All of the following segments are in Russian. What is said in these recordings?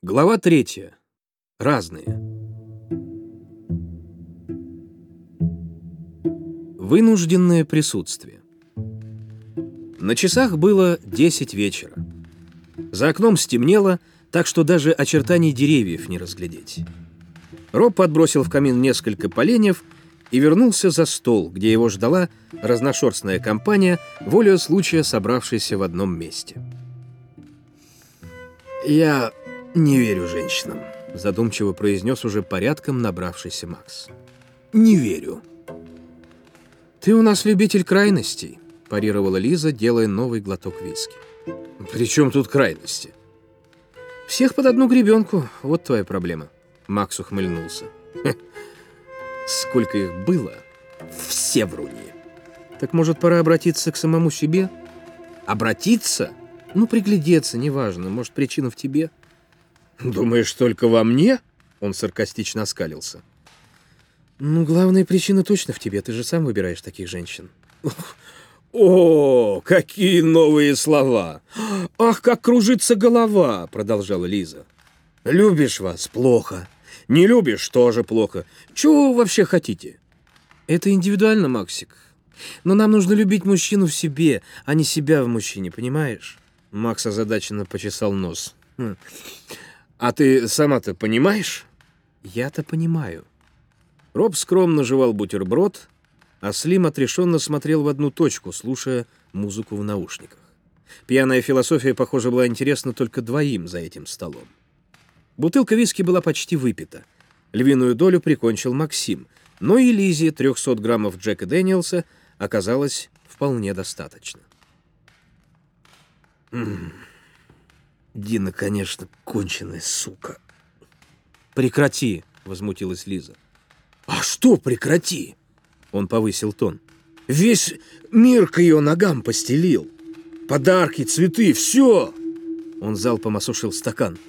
Глава 3. Разные. Вынужденное присутствие. На часах было 10 вечера. За окном стемнело, так что даже очертаний деревьев не разглядеть. Роб подбросил в камин несколько поленьев и вернулся за стол, где его ждала разношерстная компания, волею случая собравшаяся в одном месте. «Я не верю женщинам», — задумчиво произнес уже порядком набравшийся Макс. «Не верю». «Ты у нас любитель крайностей», — парировала Лиза, делая новый глоток виски. «При чем тут крайности?» «Всех под одну гребенку, вот твоя проблема», — Макс ухмыльнулся. «Сколько их было? Все вруньи». «Так, может, пора обратиться к самому себе?» «Обратиться? Ну, приглядеться, неважно. Может, причина в тебе?» «Думаешь, только во мне?» Он саркастично оскалился. «Ну, главная причина точно в тебе. Ты же сам выбираешь таких женщин». «О, какие новые слова! Ах, как кружится голова!» — продолжала Лиза. «Любишь вас — плохо. Не любишь — тоже плохо. Чего вы вообще хотите?» «Это индивидуально, Максик. Но нам нужно любить мужчину в себе, а не себя в мужчине, понимаешь?» Макс озадаченно почесал нос. «А ты сама-то понимаешь?» «Я-то понимаю». Роб скромно жевал бутерброд, а Слим отрешенно смотрел в одну точку, слушая музыку в наушниках. Пьяная философия, похоже, была интересна только двоим за этим столом. Бутылка виски была почти выпита. Львиную долю прикончил Максим, но и Лизе 300 граммов Джека Дэниелса оказалось вполне достаточно. «Дина, конечно, конченая сука». «Прекрати», — возмутилась Лиза. «А что прекрати?» Он повысил тон. «Весь мир к ее ногам постелил. Подарки, цветы, все!» Он залпом осушил стакан.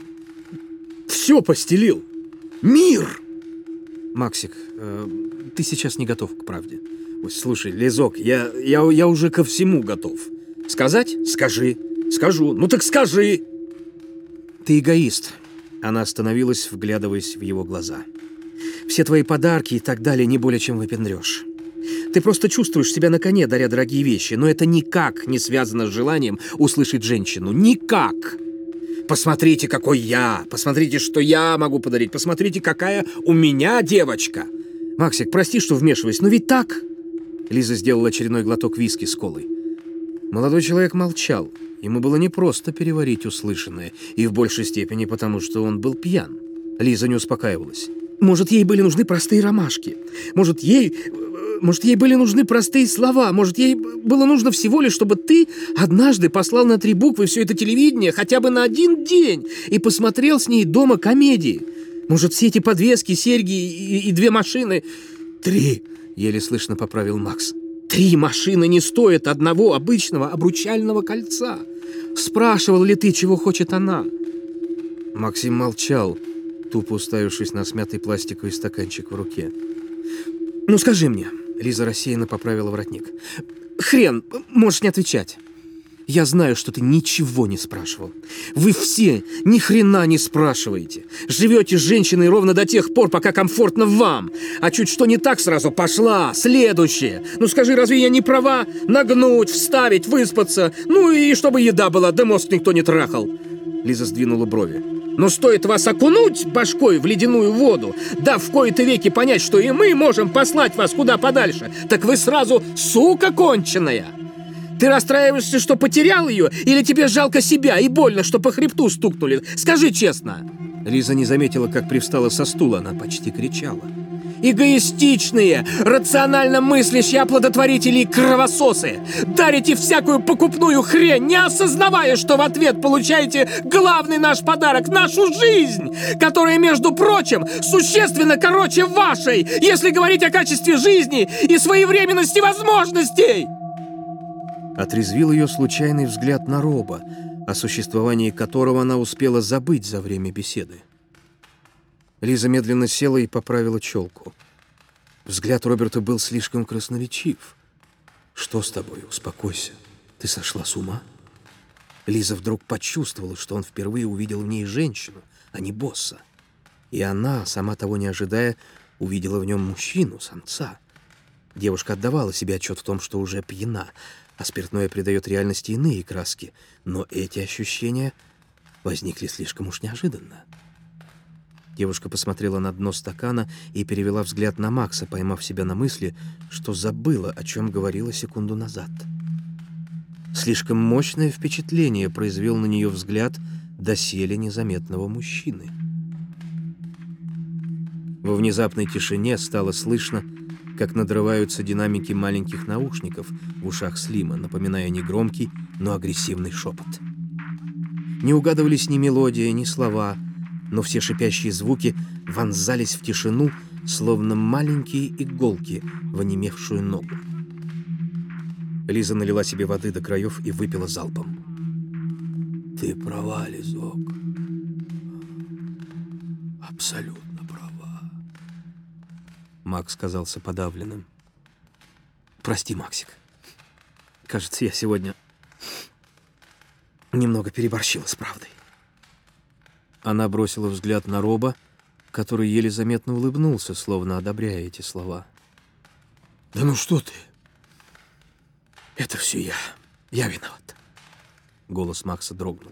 «Все постелил! Мир!» «Максик, ты сейчас не готов к правде. Ой, слушай, Лизок, я уже ко всему готов. Сказать? Скажи. Скажу. Ну так скажи!» «Ты эгоист». Она остановилась, вглядываясь в его глаза. «Все твои подарки и так далее не более чем выпендрёшь. Ты просто чувствуешь себя на коне, даря дорогие вещи, но это никак не связано с желанием услышать женщину. Никак! Посмотрите, какой я! Посмотрите, что я могу подарить! Посмотрите, какая у меня девочка!» «Максик, прости, что вмешиваюсь, но ведь так...» Лиза сделала очередной глоток виски с колой. Молодой человек молчал. Ему было непросто переварить услышанное, и в большей степени потому, что он был пьян. Лиза не успокаивалась. «Может, ей были нужны простые ромашки? Может, ей были нужны простые слова? Может, ей было нужно всего лишь, чтобы ты однажды послал на 3 буквы все это телевидение хотя бы на 1 день и посмотрел с ней дома комедии? Может, все эти подвески, серьги и 2 машины...» «3», — еле слышно поправил Макс. 3 машины не стоят одного обычного обручального кольца. Спрашивал ли ты, чего хочет она?» Максим молчал, тупо уставившись на смятый пластиковый стаканчик в руке. «Ну скажи мне», — Лиза рассеянно поправила воротник. «Хрен, можешь не отвечать. Я знаю, что ты ничего не спрашивал. Вы все ни хрена не спрашиваете. Живете с женщиной ровно до тех пор, пока комфортно вам. А чуть что не так, сразу пошла. Следующее. Ну скажи, разве я не права? Нагнуть, вставить, выспаться. Ну и чтобы еда была, да мозг никто не трахал». Лиза сдвинула брови. «Но стоит вас окунуть башкой в ледяную воду, дав в кои-то веки понять, что и мы можем послать вас куда подальше, так вы сразу сука конченая. Ты расстраиваешься, что потерял ее, или тебе жалко себя и больно, что по хребту стукнули? Скажи честно!» Лиза не заметила, как привстала со стула. Она почти кричала. «Эгоистичные, рационально мыслящие оплодотворители и кровососы! Дарите всякую покупную хрень, не осознавая, что в ответ получаете главный наш подарок — нашу жизнь, которая, между прочим, существенно короче вашей, если говорить о качестве жизни и своевременности возможностей!» Отрезвил ее случайный взгляд на Роба, о существовании которого она успела забыть за время беседы. Лиза медленно села и поправила челку. Взгляд Роберта был слишком красноречив. «Что с тобой? Успокойся. Ты сошла с ума?» Лиза вдруг почувствовала, что он впервые увидел в ней женщину, а не босса. И она, сама того не ожидая, увидела в нем мужчину, самца. Девушка отдавала себе отчет в том, что уже пьяна, а спиртное придает реальности иные краски. Но эти ощущения возникли слишком уж неожиданно. Девушка посмотрела на дно стакана и перевела взгляд на Макса, поймав себя на мысли, что забыла, о чем говорила секунду назад. Слишком мощное впечатление произвел на нее взгляд доселе незаметного мужчины. Во внезапной тишине стало слышно, как надрываются динамики маленьких наушников в ушах Слима, напоминая негромкий, но агрессивный шепот. Не угадывались ни мелодия, ни слова, но все шипящие звуки вонзались в тишину, словно маленькие иголки в онемевшую ногу. Лиза налила себе воды до краев и выпила залпом. «Ты права, Лизок. Абсолютно права». Макс казался подавленным. «Прости, Максик. Кажется, я сегодня немного переборщила с правдой». Она бросила взгляд на Роба, который еле заметно улыбнулся, словно одобряя эти слова. «Да ну что ты? Это все я. Я виноват». Голос Макса дрогнул.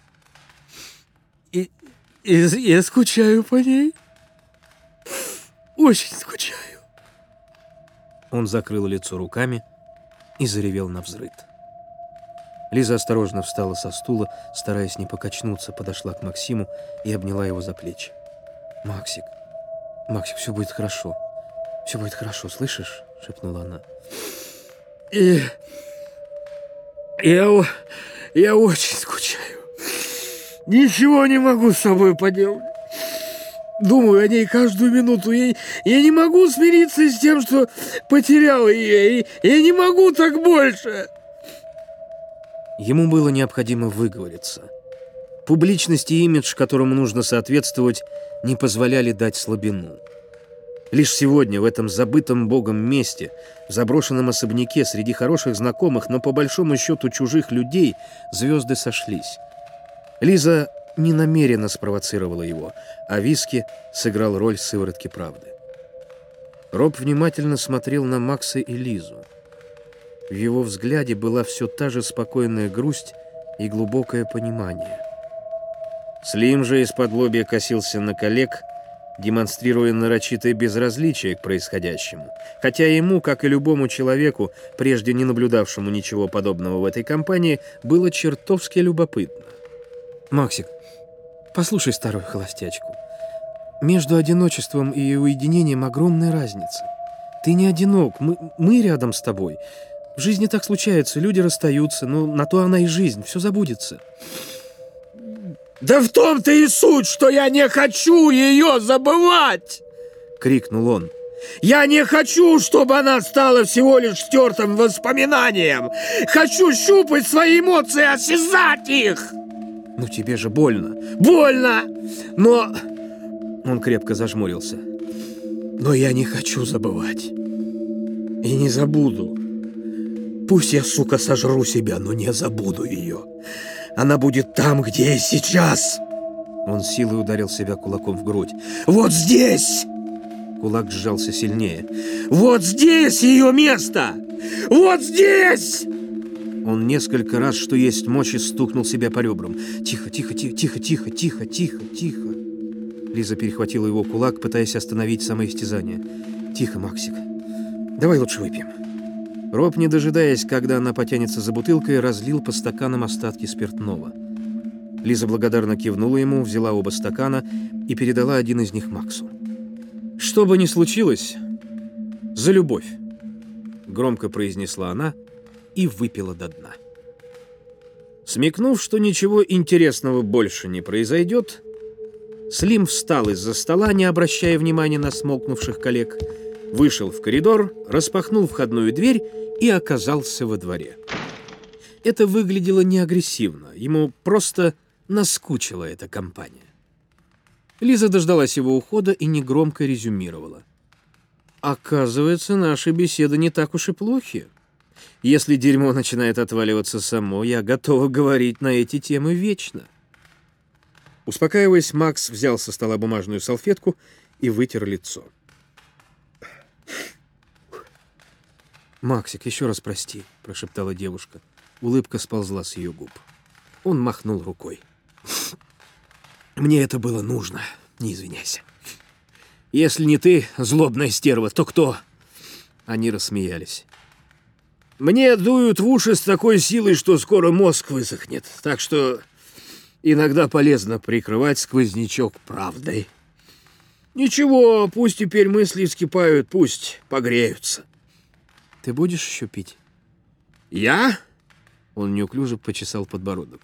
Я скучаю по ней. Очень скучаю». Он закрыл лицо руками и заревел навзрыд. Лиза осторожно встала со стула, стараясь не покачнуться, подошла к Максиму и обняла его за плечи. «Максик, все будет хорошо. Все будет хорошо, слышишь?» — шепнула она. Я очень скучаю. Ничего не могу с собой поделать. Думаю о ней каждую минуту. Я не могу смириться с тем, что потерял ее. Я не могу так больше». Ему было необходимо выговориться. Публичность и имидж, которому нужно соответствовать, не позволяли дать слабину. Лишь сегодня, в этом забытом Богом месте, в заброшенном особняке, среди хороших знакомых, но по большому счету чужих людей, звезды сошлись. Лиза не намеренно спровоцировала его, а виски сыграл роль сыворотки правды. Роб внимательно смотрел на Макса и Лизу. В его взгляде была все та же спокойная грусть и глубокое понимание. Слим же из-под лобья косился на коллег, демонстрируя нарочитое безразличие к происходящему, хотя ему, как и любому человеку, прежде не наблюдавшему ничего подобного в этой компании, было чертовски любопытно. «Максик, послушай старую холостячку. Между одиночеством и уединением огромная разница. Ты не одинок, мы рядом с тобой. В жизни так случается, люди расстаются, но на то она и жизнь, все забудется». «Да в том-то и суть, что я не хочу ее забывать!» — крикнул он. «Я не хочу, чтобы она стала всего лишь стертым воспоминанием! Хочу щупать свои эмоции, осязать их!» «Ну тебе же больно!» «Больно! Но...» Он крепко зажмурился. «Но я не хочу забывать. И не забуду. Пусть я, сука, сожру себя, но не забуду ее. Она будет там, где и сейчас!» Он силой ударил себя кулаком в грудь. «Вот здесь!» Кулак сжался сильнее. «Вот здесь ее место! Вот здесь!» Он несколько раз, что есть мочи, стукнул себя по ребрам. «Тихо, тихо, тихо, тихо, тихо, тихо, тихо, тихо!» Лиза перехватила его кулак, пытаясь остановить самоистязание. «Тихо, Максик. Давай лучше выпьем». Роб, не дожидаясь, когда она потянется за бутылкой, разлил по стаканам остатки спиртного. Лиза благодарно кивнула ему, взяла оба стакана и передала один из них Максу. «Что бы ни случилось, за любовь!» — громко произнесла она и выпила до дна. Смекнув, что ничего интересного больше не произойдет, Слим встал из-за стола, не обращая внимания на смолкнувших коллег, вышел в коридор, распахнул входную дверь и оказался во дворе. Это выглядело не агрессивно, ему просто наскучила эта компания. Лиза дождалась его ухода и негромко резюмировала. «Оказывается, наши беседы не так уж и плохи. Если дерьмо начинает отваливаться само, я готова говорить на эти темы вечно. Успокаиваясь, Макс взял со стола бумажную салфетку и вытер лицо. «Максик, еще раз прости», — прошептала девушка. Улыбка сползла с ее губ. Он махнул рукой. «Мне это было нужно, не извиняйся. Если не ты, злобная стерва, то кто?» Они рассмеялись. «Мне дуют в уши с такой силой, что скоро мозг высохнет, так что иногда полезно прикрывать сквознячок правдой. Ничего, пусть теперь мысли вскипают, пусть погреются». «Ты будешь еще пить?» «Я?» Он неуклюже почесал подбородок.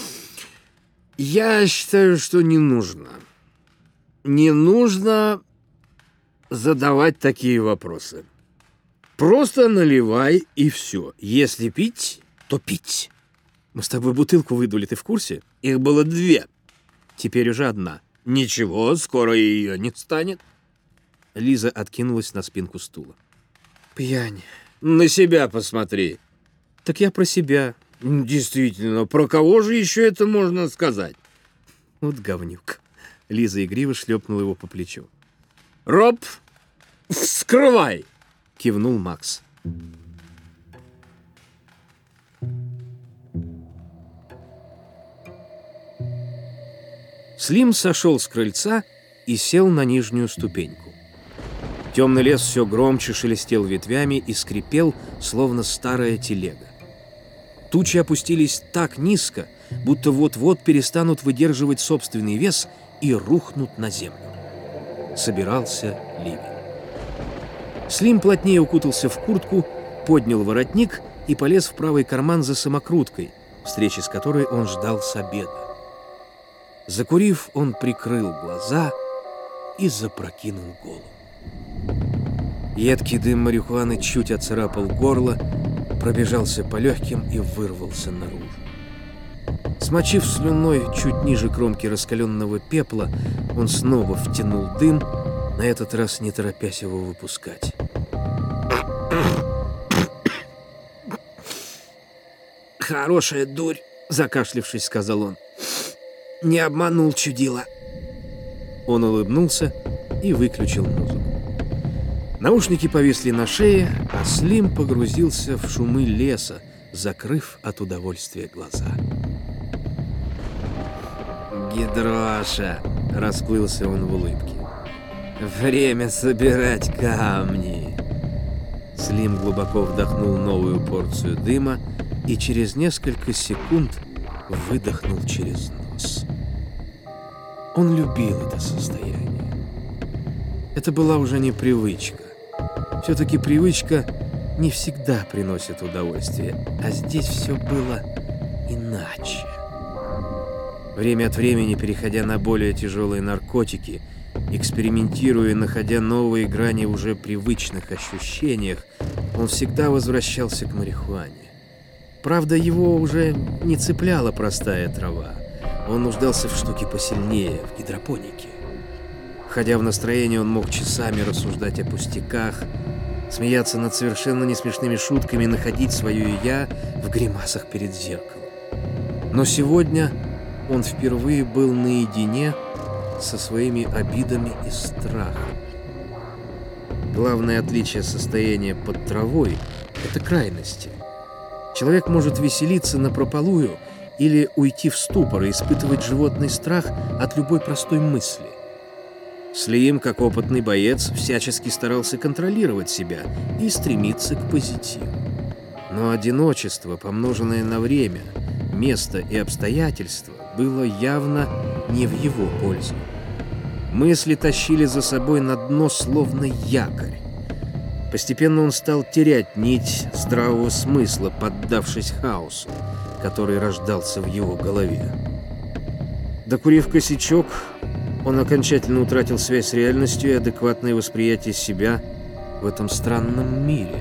«Я считаю, что не нужно. Не нужно задавать такие вопросы. Просто наливай и все. Если пить, то пить. Мы с тобой бутылку выдули, ты в курсе? Их было 2. Теперь уже 1. Ничего, скоро ее не станет». Лиза откинулась на спинку стула. «Пьянь. На себя посмотри». «Так я про себя». «Действительно, про кого же еще это можно сказать?» «Вот говнюк». Лиза игриво шлепнула его по плечу. «Роб, вскрывай!» — кивнул Макс. Слим сошел с крыльца и сел на нижнюю ступеньку. Темный лес все громче шелестел ветвями и скрипел, словно старая телега. Тучи опустились так низко, будто вот-вот перестанут выдерживать собственный вес и рухнут на землю. Собирался ливень. Слим плотнее укутался в куртку, поднял воротник и полез в правый карман за самокруткой, встречи с которой он ждал с обеда. Закурив, он прикрыл глаза и запрокинул голову. Едкий дым марихуаны чуть оцарапал горло, пробежался по легким и вырвался наружу. Смочив слюной чуть ниже кромки раскаленного пепла, он снова втянул дым, на этот раз не торопясь его выпускать. «Хорошая дурь», — закашлявшись, сказал он. «Не обманул чудила». Он улыбнулся и выключил музыку. Наушники повисли на шее, а Слим погрузился в шумы леса, закрыв от удовольствия глаза. «Гидроша!» — расплылся он в улыбке. «Время собирать камни!» Слим глубоко вдохнул новую порцию дыма и через несколько секунд выдохнул через нос. Он любил это состояние. Это была уже не привычка. Все-таки привычка не всегда приносит удовольствие, а здесь все было иначе. Время от времени, переходя на более тяжелые наркотики, экспериментируя, находя новые грани в уже привычных ощущениях, он всегда возвращался к марихуане. Правда, его уже не цепляла простая трава. Он нуждался в штуке посильнее, в гидропонике. Входя в настроение, он мог часами рассуждать о пустяках, смеяться над совершенно несмешными шутками, находить свое «я» в гримасах перед зеркалом. Но сегодня он впервые был наедине со своими обидами и страхом. Главное отличие состояния под травой — это крайности. Человек может веселиться напропалую или уйти в ступор и испытывать животный страх от любой простой мысли. Слим, как опытный боец, всячески старался контролировать себя и стремиться к позитиву. Но одиночество, помноженное на время, место и обстоятельства, было явно не в его пользу. Мысли тащили за собой на дно словно якорь. Постепенно он стал терять нить здравого смысла, поддавшись хаосу, который рождался в его голове. Докурив косячок, он окончательно утратил связь с реальностью и адекватное восприятие себя в этом странном мире.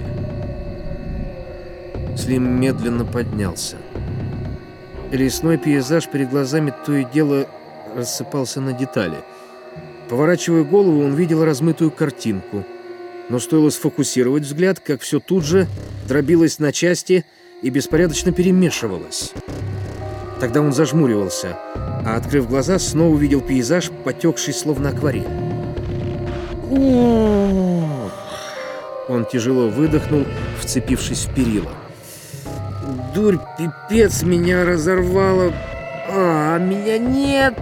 Слим медленно поднялся. Лесной пейзаж перед глазами то и дело рассыпался на детали. Поворачивая голову, он видел размытую картинку. Но стоило сфокусировать взгляд, как все тут же дробилась на части и беспорядочно перемешивалась. Тогда он зажмуривался, а, открыв глаза, снова увидел пейзаж, потекший словно акварель. Он тяжело выдохнул, вцепившись в перила. «Дурь, пипец, меня разорвало! А меня нет!»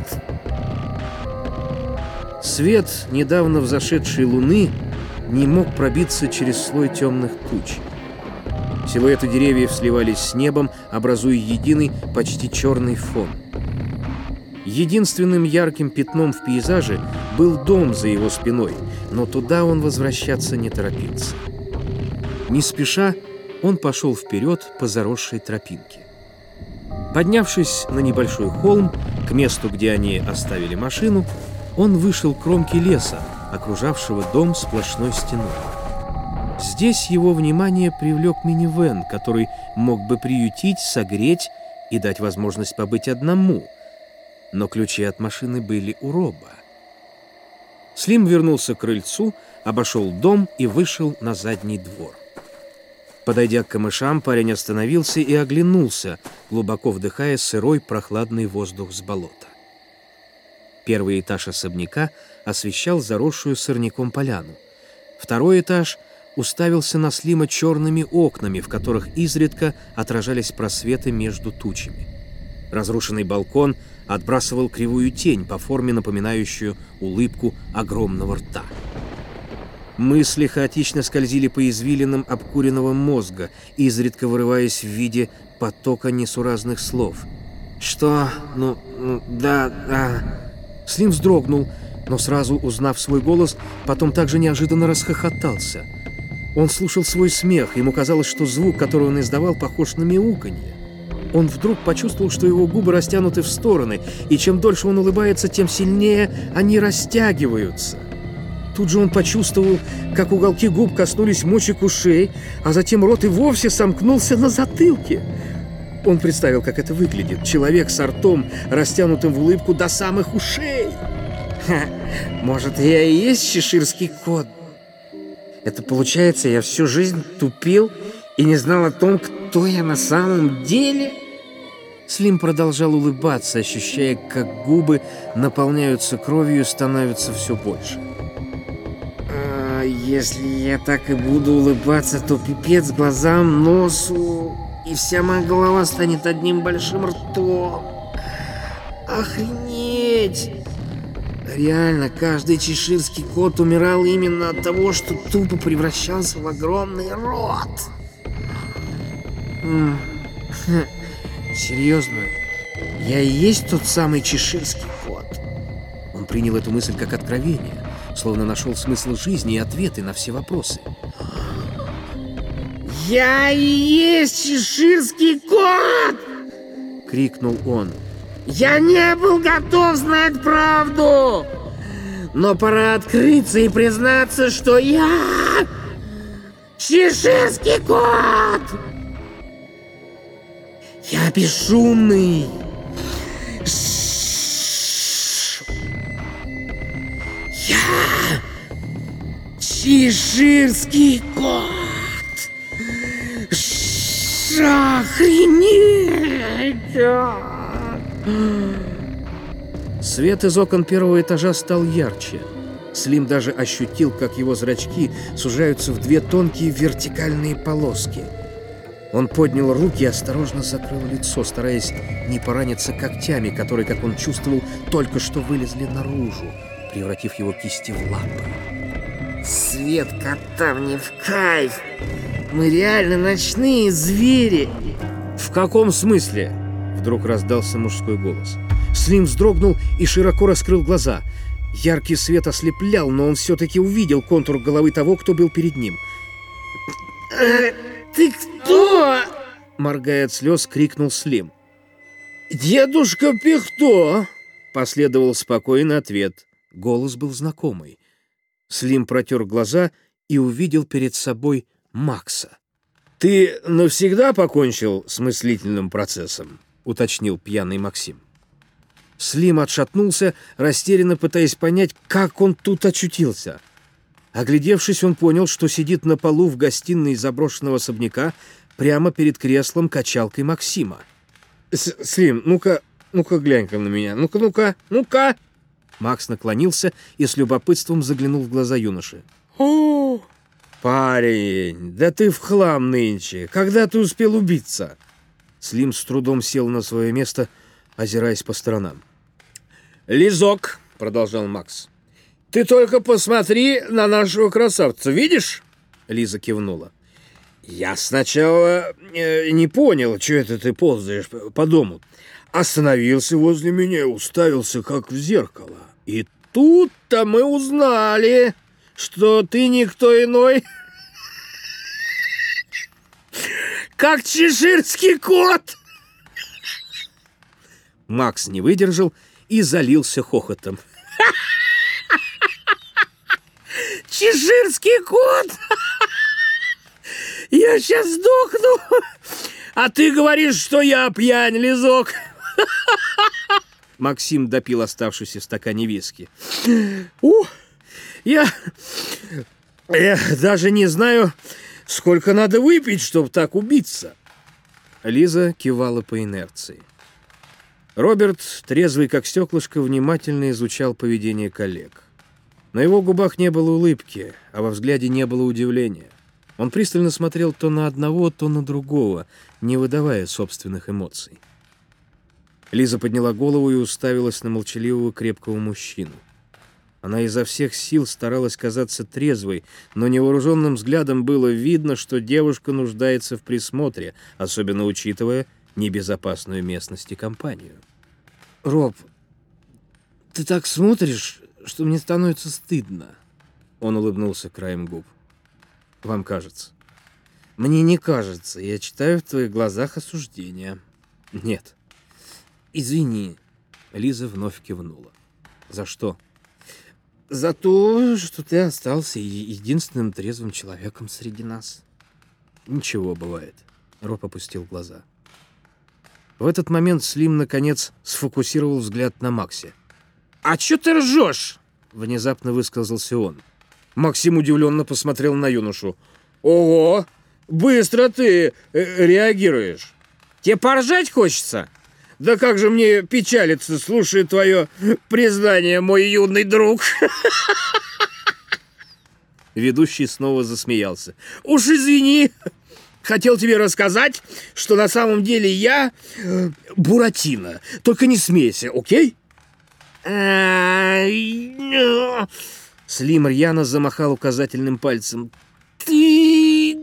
Свет недавно взошедшей луны не мог пробиться через слой темных туч. Силуэты деревьев сливались с небом, образуя единый, почти черный фон. Единственным ярким пятном в пейзаже был дом за его спиной, но туда он возвращаться не торопился. Не спеша, он пошел вперед по заросшей тропинке. Поднявшись на небольшой холм, к месту, где они оставили машину, он вышел к кромке леса, окружавшего дом сплошной стеной. Здесь его внимание привлек минивэн, который мог бы приютить, согреть и дать возможность побыть одному. Но ключи от машины были у Роба. Слим вернулся к крыльцу, обошел дом и вышел на задний двор. Подойдя к камышам, парень остановился и оглянулся, глубоко вдыхая сырой прохладный воздух с болота. Первый этаж особняка освещал заросшую сорняком поляну. Второй этаж уставился на Слима черными окнами, в которых изредка отражались просветы между тучами. Разрушенный балкон отбрасывал кривую тень, по форме напоминающую улыбку огромного рта. Мысли хаотично скользили по извилинам обкуренного мозга, изредка вырываясь в виде потока несуразных слов. «Что? Да...» Слим вздрогнул, но сразу, узнав свой голос, потом также неожиданно расхохотался. Он слушал свой смех, ему казалось, что звук, который он издавал, похож на мяуканье. Он вдруг почувствовал, что его губы растянуты в стороны, и чем дольше он улыбается, тем сильнее они растягиваются. Тут же он почувствовал, как уголки губ коснулись мочек ушей, а затем рот и вовсе сомкнулся на затылке. Он представил, как это выглядит. Человек с ртом, растянутым в улыбку до самых ушей. Может, я и есть чеширский кот? Это получается, я всю жизнь тупил и не знал о том, кто я на самом деле? Слим продолжал улыбаться, ощущая, как губы наполняются кровью и становятся все больше. Если я так и буду улыбаться, то пипец глазам, носу, и вся моя голова станет одним большим ртом. Охренеть! Реально, каждый чеширский кот умирал именно от того, что тупо превращался в огромный рот. Серьезно? Я и есть тот самый чеширский кот? Он принял эту мысль как откровение, словно нашел смысл жизни и ответы на все вопросы. «Я и есть чеширский кот!» — крикнул он. «Я не был готов знать правду, но пора открыться и признаться, что я чеширский кот! Я бесшумный! Я чеширский кот! Охренеть! Свет из окон первого этажа стал ярче. Слим даже ощутил, как его зрачки сужаются в две тонкие вертикальные полоски. Он поднял руки и осторожно закрыл лицо, стараясь не пораниться когтями, которые, как он чувствовал, только что вылезли наружу, превратив его кисти в лапы. «Свет кота мне в кайф! Мы реально ночные звери!» «В каком смысле?» Вдруг раздался мужской голос. Слим вздрогнул и широко раскрыл глаза. Яркий свет ослеплял, но он все-таки увидел контур головы того, кто был перед ним. «Ты кто?» Моргая от слез, крикнул Слим. «Дедушка Пихто!» Последовал спокойный ответ. Голос был знакомый. Слим протер глаза и увидел перед собой Макса. «Ты навсегда покончил с мыслительным процессом?» — уточнил пьяный Максим. Слим отшатнулся, растерянно пытаясь понять, как он тут очутился. Оглядевшись, он понял, что сидит на полу в гостиной заброшенного особняка прямо перед креслом качалкой Максима. «Слим, ну-ка глянь-ка на меня, ну-ка!» Макс наклонился и с любопытством заглянул в глаза юноши. «О, парень, да ты в хлам нынче! Когда ты успел убиться?» Слим с трудом сел на свое место, озираясь по сторонам. «Лизок», — продолжал Макс, — «ты только посмотри на нашего красавца, видишь?» Лиза кивнула. «Я сначала не понял, что это ты ползаешь по дому. Остановился возле меня и уставился, как в зеркало. И тут-то мы узнали, что ты никто иной, как чеширский кот!» Макс не выдержал и залился хохотом. «Чеширский кот! Я сейчас сдохну! А ты говоришь, что я пьянь, Лизок!» Максим допил оставшийся в стакане виски. Я даже не знаю, сколько надо выпить, чтобы так убиться. Лиза кивала по инерции. Роберт, трезвый как стеклышко, внимательно изучал поведение коллег. На его губах не было улыбки, а во взгляде не было удивления. Он пристально смотрел то на одного, то на другого, не выдавая собственных эмоций. Лиза подняла голову и уставилась на молчаливого крепкого мужчину. Она изо всех сил старалась казаться трезвой, но невооруженным взглядом было видно, что девушка нуждается в присмотре, особенно учитывая небезопасную местность и компанию. «Роб, ты так смотришь, что мне становится стыдно». Он улыбнулся краем губ. «Вам кажется?» «Мне не кажется. Я читаю в твоих глазах осуждение». «Нет». «Извини». Лиза вновь кивнула. «За что?» «За то, что ты остался единственным трезвым человеком среди нас». «Ничего, бывает». Роб опустил глаза. В этот момент Слим, наконец, сфокусировал взгляд на Максе. «А чё ты ржёшь?» — внезапно высказался он. Максим удивленно посмотрел на юношу. «Ого! Быстро ты реагируешь! Тебе поржать хочется? Да как же мне печалиться, слушая твое признание, мой юный друг!» Ведущий снова засмеялся. «Уж извини! Хотел тебе рассказать, что на самом деле я Буратино. Только не смейся, окей?» Слим рьяно замахал указательным пальцем. «Ты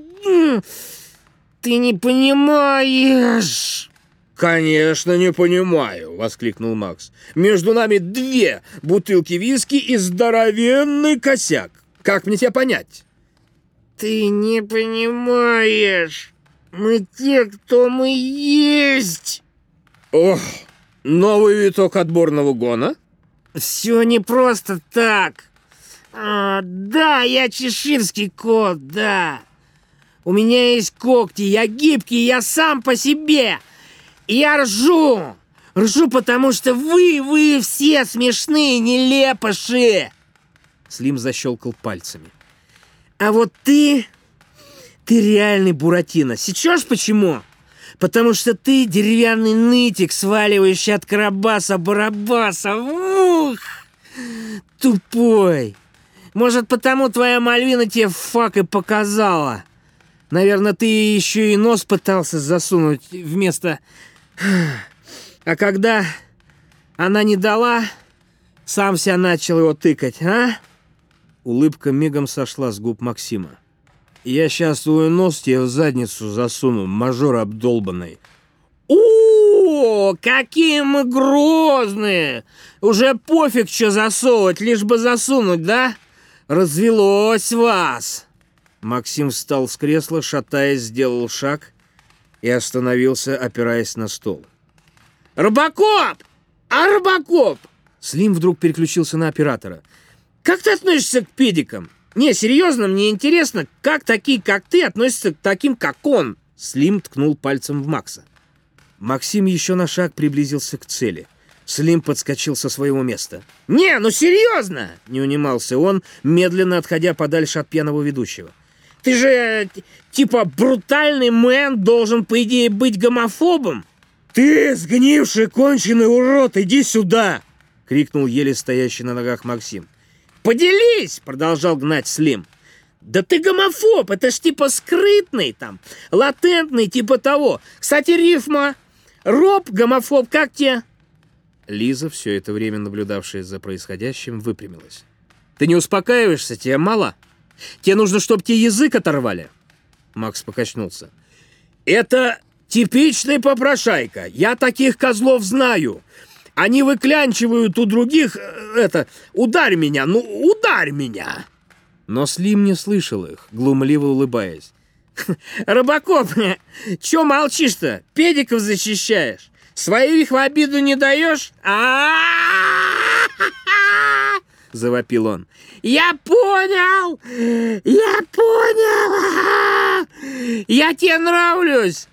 не понимаешь!» «Конечно, не понимаю!» — воскликнул Макс. «Между нами 2 бутылки виски и здоровенный косяк. Как мне тебя понять?» «Ты не понимаешь! Мы те, кто мы есть!» «Ох, новый виток отборного гона?» «Все не просто так! Да, я чеширский кот, да! У меня есть когти, я гибкий, я сам по себе! И я ржу! Ржу, потому что вы все смешные нелепыши!» Слим защелкал пальцами. «А вот ты реальный Буратино. Сечешь почему? Потому что ты деревянный нытик, сваливающий от Карабаса-Барабаса. Ух! Тупой. Может, потому твоя Мальвина тебе фак и показала. Наверное, ты еще и нос пытался засунуть вместо... А когда она не дала, сам себя начал его тыкать, а?» Улыбка мигом сошла с губ Максима. «Я сейчас твой нос тебе в задницу засуну, мажор обдолбанный». «О, какие мы грозные! Уже пофиг, что засовывать, лишь бы засунуть, да? Развелось вас!» Максим встал с кресла, шатаясь, сделал шаг и остановился, опираясь на стол. «Робокоп! Робокоп!» Слим вдруг переключился на оператора. «Как ты относишься к педикам? Не, серьезно, мне интересно, как такие, как ты, относятся к таким, как он?» Слим ткнул пальцем в Макса. Максим еще на шаг приблизился к цели. Слим подскочил со своего места. «Не, ну серьезно!» — не унимался он, медленно отходя подальше от пьяного ведущего. «Ты же, типа, брутальный мэн должен, по идее, быть гомофобом!» «Ты, сгнивший конченый урод, иди сюда!» — крикнул еле стоящий на ногах Максим. «Поделись!» — продолжал гнать Слим. «Да ты гомофоб! Это ж типа скрытный там, латентный, типа того. Кстати, рифма. Роб, гомофоб, как тебе?» Лиза, все это время наблюдавшая за происходящим, выпрямилась. «Ты не успокаиваешься? Тебе мало? Тебе нужно, чтобы тебе язык оторвали?» Макс покачнулся. «Это типичный попрошайка. Я таких козлов знаю. Они выклянчивают у других... ударь меня, ну ударь меня!» Но Слим не слышал их, глумливо улыбаясь. «Робокоп, чё молчишь-то? Педиков защищаешь? Своих в обиду не даешь? Завопил он. «Я понял! Я понял! Я тебе нравлюсь!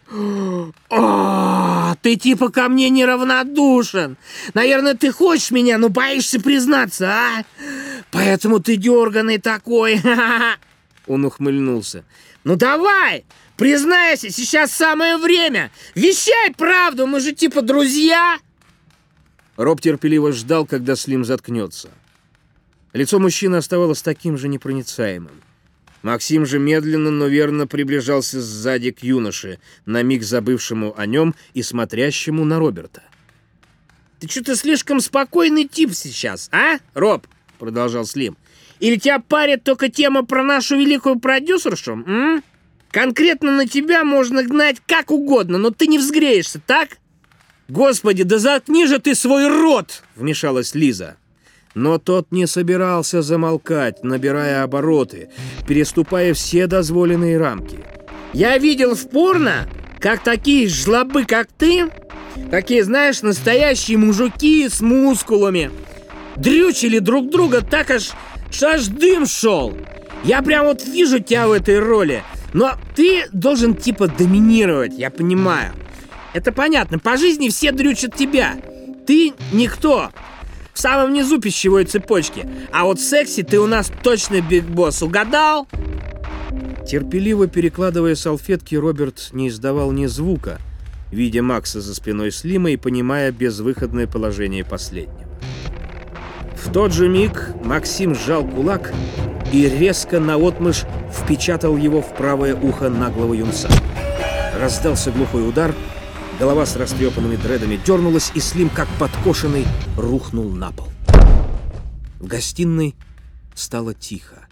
О, ты типа ко мне неравнодушен! Наверное, ты хочешь меня, но боишься признаться, а? Поэтому ты дерганый такой!» Он ухмыльнулся. «Ну давай, признайся, сейчас самое время! Вещай правду, мы же типа друзья!» Роб терпеливо ждал, когда Слим заткнется. Лицо мужчины оставалось таким же непроницаемым. Максим же медленно, но верно приближался сзади к юноше, на миг забывшему о нем и смотрящему на Роберта. «Ты что-то слишком спокойный тип сейчас, а, Роб?» — продолжал Слим. «Или тебя парит только тема про нашу великую продюсершу, м? Конкретно на тебя можно гнать как угодно, но ты не взгреешься, так?» «Господи, да заткни же ты свой рот!» — вмешалась Лиза. Но тот не собирался замолкать, набирая обороты, переступая все дозволенные рамки. «Я видел в порно, как такие жлобы, как ты, такие, знаешь, настоящие мужики с мускулами, дрючили друг друга так, аж дым шел. Я прям вот вижу тебя в этой роли, но ты должен типа доминировать, я понимаю. Это понятно, по жизни все дрючат тебя, ты никто. В самом низу пищевой цепочки. А вот в сексе ты у нас точно биг-босс. Угадал?» Терпеливо перекладывая салфетки, Роберт не издавал ни звука, видя Макса за спиной Слима и понимая безвыходное положение последнего. В тот же миг Максим сжал кулак и резко наотмашь впечатал его в правое ухо наглого юнца. Раздался глухой удар. Голова с растрепанными дредами дернулась, и Слим, как подкошенный, рухнул на пол. В гостиной стало тихо.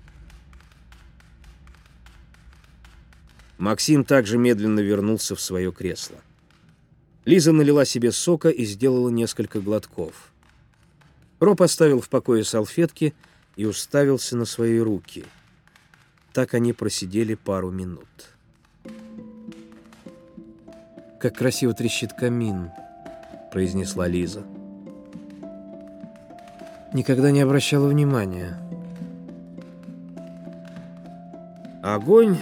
Максим также медленно вернулся в свое кресло. Лиза налила себе сока и сделала несколько глотков. Роб оставил в покое салфетки и уставился на свои руки. Так они просидели пару минут. «Как красиво трещит камин», — произнесла Лиза. Никогда не обращала внимания. «Огонь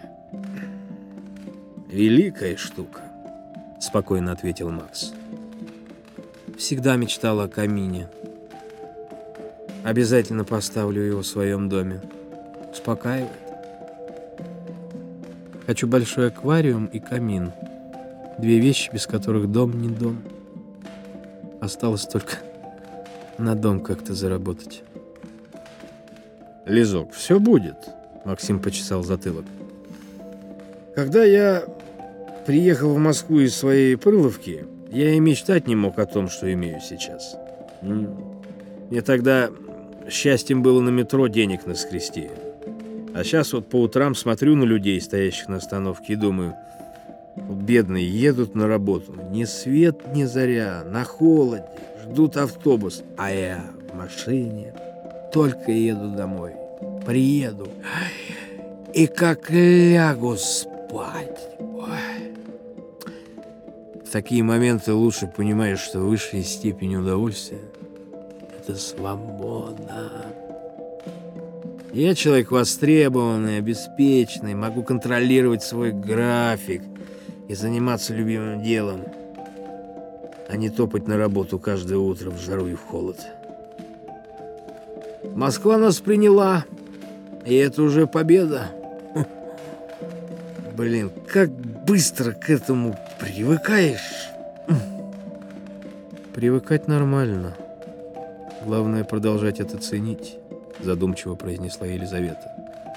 — великая штука», — спокойно ответил Макс. «Всегда мечтала о камине. Обязательно поставлю его в своем доме. Успокаивает. Хочу большой аквариум и камин. Две вещи, без которых дом не дом. Осталось только на дом как-то заработать». «Лизок, все будет», — Максим почесал затылок. «Когда я приехал в Москву из своей Пырловки, я и мечтать не мог о том, что имею сейчас. Мне тогда счастьем было на метро денег наскрести. А сейчас вот по утрам смотрю на людей, стоящих на остановке, и думаю... Бедные едут на работу, ни свет, ни заря, на холоде, ждут автобус, а я в машине, только еду домой, приеду, и как лягу спать. Ой. В такие моменты лучше понимаешь, что высшая степень удовольствия — это свобода. Я человек востребованный, обеспеченный, могу контролировать свой график и заниматься любимым делом. а не топать на работу каждое утро в жару и в холод. Москва нас приняла, и это уже победа. Блин, как быстро к этому привыкаешь. Привыкать нормально. Главное продолжать это ценить, задумчиво произнесла Елизавета.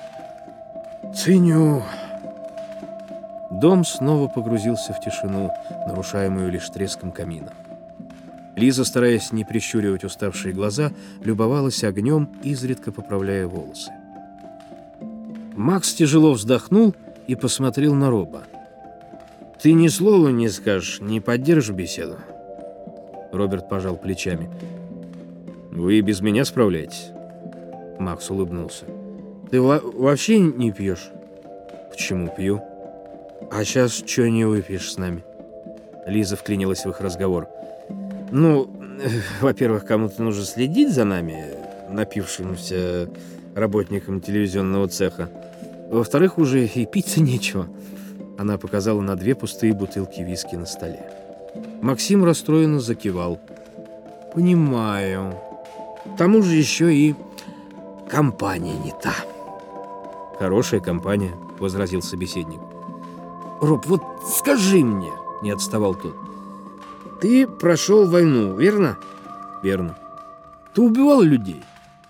Ценю. Дом снова погрузился в тишину, нарушаемую лишь треском камина. Лиза, стараясь не прищуривать уставшие глаза, любовалась огнем, изредка поправляя волосы. Макс тяжело вздохнул и посмотрел на Роба. «Ты ни слова не скажешь, не поддержишь беседу?» Роберт пожал плечами. «Вы и без меня справляетесь?» Макс улыбнулся. «Ты вообще не пьешь?» «Почему пью?» «А сейчас что не выпьешь с нами?» Лиза вклинилась в их разговор. «Ну, во-первых, кому-то нужно следить за нами, напившимся работникам телевизионного цеха. Во-вторых, уже и пить-то нечего». Она показала на 2 пустые бутылки виски на столе. Максим расстроенно закивал. «Понимаю. К тому же еще и компания не та». «Хорошая компания», — возразил собеседник. «Роб, вот скажи мне», — не отставал тот. «Ты прошел войну, верно?» «Верно». «Ты убивал людей?»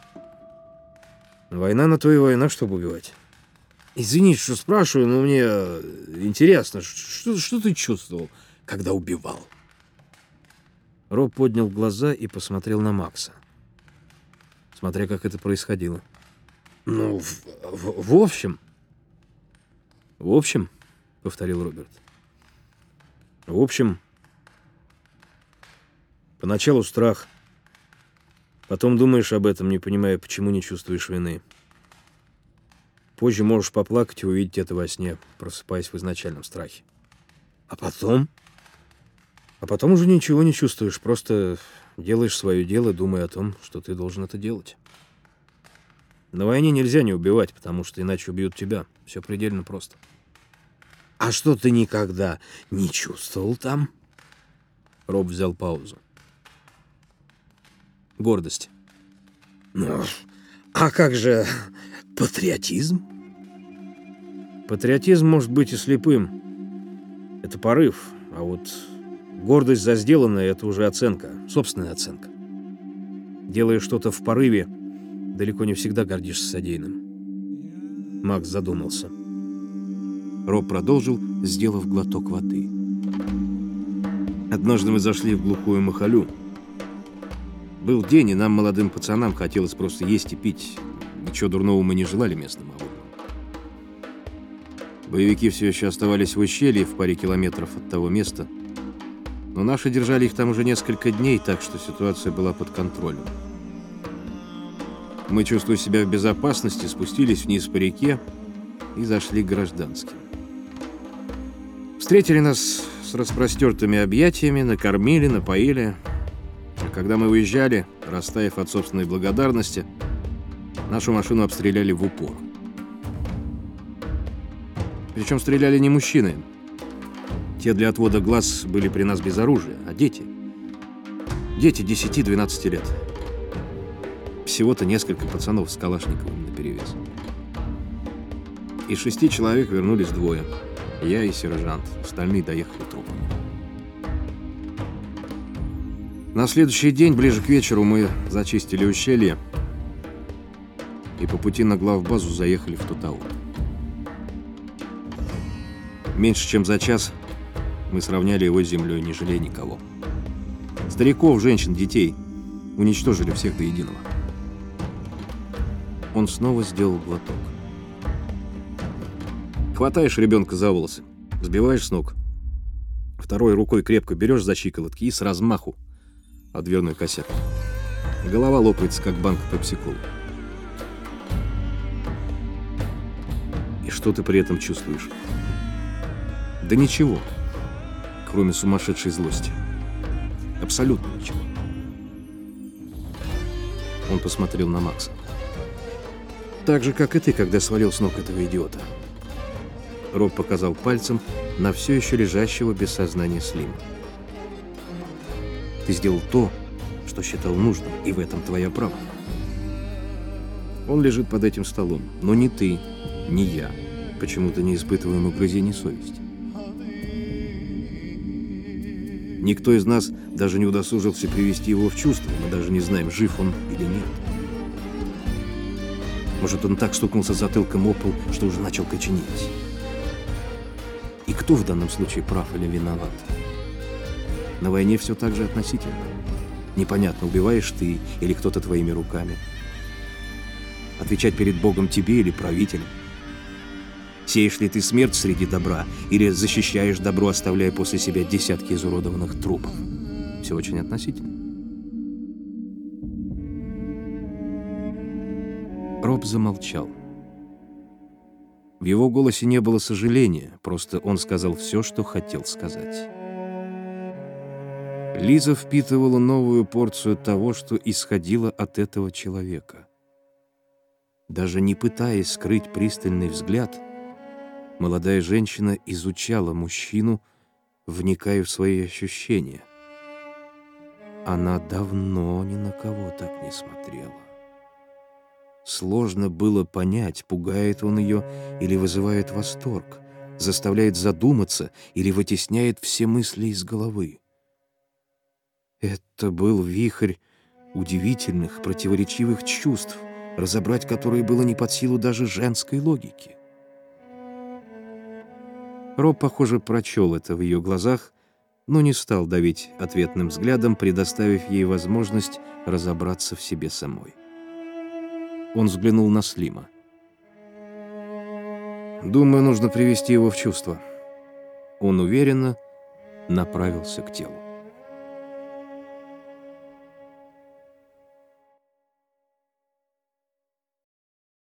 «Война на то и война, чтобы убивать». «Извините, что спрашиваю, но мне интересно, что ты чувствовал, когда убивал?» Роб поднял глаза и посмотрел на Макса, смотря как это происходило. «Ну, в общем...» «В общем», — повторил Роберт. «В общем, поначалу страх, потом думаешь об этом, не понимая, почему не чувствуешь вины. Позже можешь поплакать и увидеть это во сне, просыпаясь в изначальном страхе. А потом? А потом уже ничего не чувствуешь, просто делаешь свое дело, думая о том, что ты должен это делать. На войне нельзя не убивать, потому что иначе убьют тебя. Все предельно просто». «А что ты никогда не чувствовал там?» Роб взял паузу. «Гордость». «Ну, а как же патриотизм?» «Патриотизм может быть и слепым. Это порыв, а вот гордость за сделанное — это уже оценка, собственная оценка. Делая что-то в порыве, далеко не всегда гордишься содеянным». Макс задумался. Роб продолжил, сделав глоток воды. «Однажды мы зашли в глухую махалю. Был день, и нам, молодым пацанам, хотелось просто есть и пить. Ничего дурного мы не желали местным охотам. Боевики все еще оставались в ущелье в паре километров от того места, но наши держали их там уже несколько дней, так что ситуация была под контролем. Мы, чувствуя себя в безопасности, спустились вниз по реке и зашли к гражданским. Встретили нас с распростертыми объятиями, накормили, напоили. А когда мы уезжали, растаяв от собственной благодарности, нашу машину обстреляли в упор. Причем стреляли не мужчины. Те для отвода глаз были при нас без оружия, а дети. Дети 10-12 лет. Всего-то несколько пацанов с калашниковыми наперевес. Из 6 человек вернулись 2. Я и сержант. Остальные доехали трупами. На следующий день, ближе к вечеру, мы зачистили ущелье и по пути на главбазу заехали в Тутаул. Меньше чем за час мы сравняли его с землей, не жалея никого. Стариков, женщин, детей уничтожили всех до единого. Он снова сделал глоток. Хватаешь ребенка за волосы, сбиваешь с ног. Второй рукой крепко берешь за щиколотки и с размаху о дверной косяк. Голова лопается, как банка пепси-колы. И что ты при этом чувствуешь? Да ничего, кроме сумасшедшей злости. Абсолютно ничего. Он посмотрел на Макса. Так же, как и ты, когда свалил с ног этого идиота. Роб показал пальцем на все еще лежащего без сознания Слима. Ты сделал то, что считал нужным, и в этом твоя правда. Он лежит под этим столом, но ни ты, ни я почему-то не испытываем угрызений совести. Никто из нас даже не удосужился привести его в чувство, мы даже не знаем, жив он или нет. Может, он так стукнулся затылком об пол, что уже начал коченеть. И кто в данном случае прав или виноват? На войне все так же относительно. Непонятно, убиваешь ты или кто-то твоими руками. Отвечать перед Богом тебе или правителем. Сеешь ли ты смерть среди добра или защищаешь добро, оставляя после себя десятки изуродованных трупов? Все очень относительно. Роб замолчал. В его голосе не было сожаления, просто он сказал все, что хотел сказать. Лиза впитывала новую порцию того, что исходило от этого человека. Даже не пытаясь скрыть пристальный взгляд, молодая женщина изучала мужчину, вникая в свои ощущения. Она давно ни на кого так не смотрела. Сложно было понять, пугает он ее или вызывает восторг, заставляет задуматься или вытесняет все мысли из головы. Это был вихрь удивительных, противоречивых чувств, разобрать которые было не под силу даже женской логике. Роб, похоже, прочел это в ее глазах, но не стал давить ответным взглядом, предоставив ей возможность разобраться в себе самой. Он взглянул на Слима. «Думаю, нужно привести его в чувство». Он уверенно направился к телу.